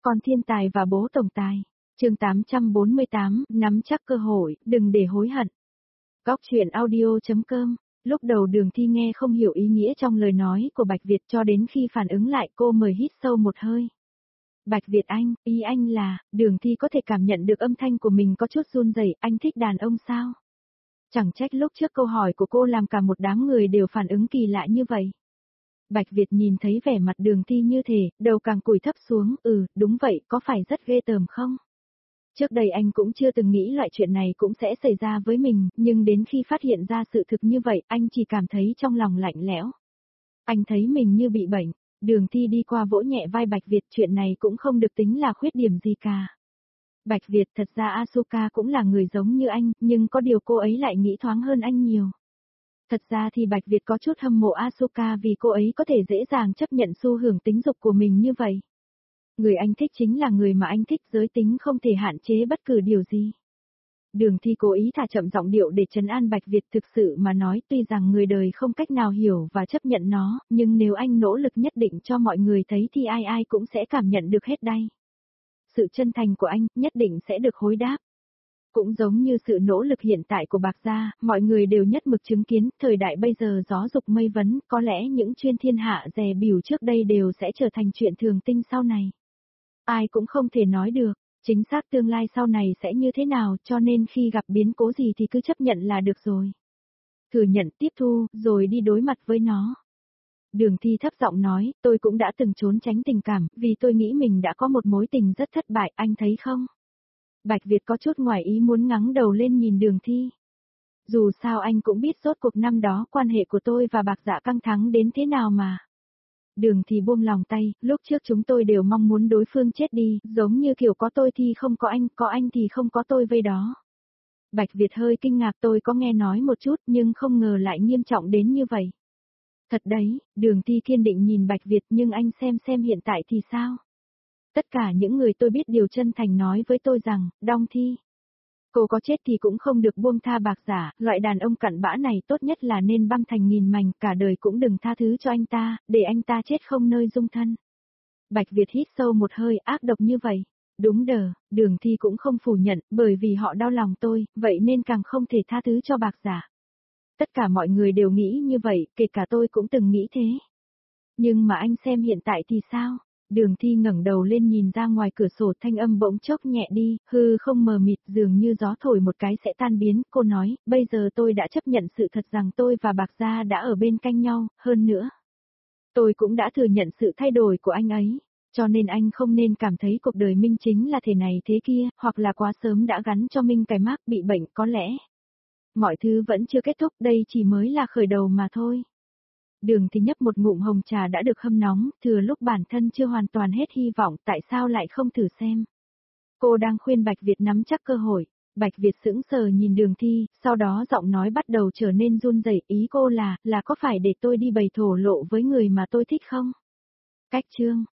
Con thiên tài và bố tổng tài. Chương 848, nắm chắc cơ hội, đừng để hối hận. Góc truyện audio.com. Lúc đầu Đường Thi nghe không hiểu ý nghĩa trong lời nói của Bạch Việt, cho đến khi phản ứng lại cô mới hít sâu một hơi. Bạch Việt anh, ý anh là, Đường Thi có thể cảm nhận được âm thanh của mình có chút run rẩy, anh thích đàn ông sao? Chẳng trách lúc trước câu hỏi của cô làm cả một đám người đều phản ứng kỳ lạ như vậy. Bạch Việt nhìn thấy vẻ mặt Đường Thi như thế, đầu càng cúi thấp xuống, đúng vậy, có phải rất ghê tởm không? Trước đây anh cũng chưa từng nghĩ loại chuyện này cũng sẽ xảy ra với mình, nhưng đến khi phát hiện ra sự thực như vậy, anh chỉ cảm thấy trong lòng lạnh lẽo. Anh thấy mình như bị bệnh. Đường Thi đi qua vỗ nhẹ vai Bạch Việt, chuyện này cũng không được tính là khuyết điểm gì cả. Bạch Việt, thật ra Asuka cũng là người giống như anh, nhưng có điều cô ấy lại nghĩ thoáng hơn anh nhiều. Thật ra thì Bạch Việt có chút hâm mộ Asuka vì cô ấy có thể dễ dàng chấp nhận xu hướng tính dục của mình như vậy. Người anh thích chính là người mà anh thích, giới tính không thể hạn chế bất cứ điều gì. Đường Thi cố ý thả chậm giọng điệu để trấn an Bạch Việt, thực sự mà nói tuy rằng người đời không cách nào hiểu và chấp nhận nó, nhưng nếu anh nỗ lực nhất định cho mọi người thấy thì ai ai cũng sẽ cảm nhận được hết đây. Sự chân thành của anh nhất định sẽ được hồi đáp. Cũng giống như sự nỗ lực hiện tại của Bạc gia, mọi người đều nhất mực chứng kiến, thời đại bây giờ gió dục mây vấn, có lẽ những chuyên thiên hạ dè bỉu trước đây đều sẽ trở thành chuyện thường tinh sau này. Ai cũng không thể nói được, chính xác tương lai sau này sẽ như thế nào, cho nên khi gặp biến cố gì thì cứ chấp nhận là được rồi. Thừa nhận, tiếp thu, rồi đi đối mặt với nó. Đường Thi thấp giọng nói, tôi cũng đã từng trốn tránh tình cảm, vì tôi nghĩ mình đã có một mối tình rất thất bại, anh thấy không? Bạch Việt có chút ngoài ý muốn ngẩng đầu lên nhìn Đường Thi. Dù sao anh cũng biết rốt cuộc năm đó quan hệ của tôi và Bạc Dạ căng thẳng đến thế nào mà. Đường Thi buông lòng tay, lúc trước chúng tôi đều mong muốn đối phương chết đi, giống như kiểu có tôi thì không có anh thì không có tôi vây đó. Bạch Việt hơi kinh ngạc, tôi có nghe nói một chút nhưng không ngờ lại nghiêm trọng đến như vậy. Thật đấy, Đường Thi kiên định nhìn Bạch Việt, nhưng anh xem hiện tại thì sao? Tất cả những người tôi biết đều chân thành nói với tôi rằng, Đong Thi. Cô có chết thì cũng không được buông tha Bạc Giả, loại đàn ông cặn bã này tốt nhất là nên băm thành nghìn mảnh, cả đời cũng đừng tha thứ cho anh ta, để anh ta chết không nơi dung thân. Bạch Việt hít sâu một hơi, ác độc như vậy. Đúng đờ, Đường Thi cũng không phủ nhận, bởi vì họ đau lòng tôi, vậy nên càng không thể tha thứ cho Bạc Giả. Tất cả mọi người đều nghĩ như vậy, kể cả tôi cũng từng nghĩ thế. Nhưng mà anh xem hiện tại thì sao? Đường Thi ngẩng đầu lên nhìn ra ngoài cửa sổ, thanh âm bỗng chốc nhẹ đi, hư không mờ mịt, dường như gió thổi một cái sẽ tan biến. Cô nói, bây giờ tôi đã chấp nhận sự thật rằng tôi và Bạc Gia đã ở bên cạnh nhau, hơn nữa. Tôi cũng đã thừa nhận sự thay đổi của anh ấy, cho nên anh không nên cảm thấy cuộc đời Minh chính là thế này thế kia, hoặc là quá sớm đã gắn cho Minh cái mác bị bệnh có lẽ. Mọi thứ vẫn chưa kết thúc, đây chỉ mới là khởi đầu mà thôi. Đường Thi nhấp một ngụm hồng trà đã được hâm nóng, thừa lúc bản thân chưa hoàn toàn hết hy vọng, tại sao lại không thử xem. Cô đang khuyên Bạch Việt nắm chắc cơ hội. Bạch Việt sững sờ nhìn Đường Thi, sau đó giọng nói bắt đầu trở nên run rẩy, ý cô là có phải để tôi đi bày thổ lộ với người mà tôi thích không? Cách chương.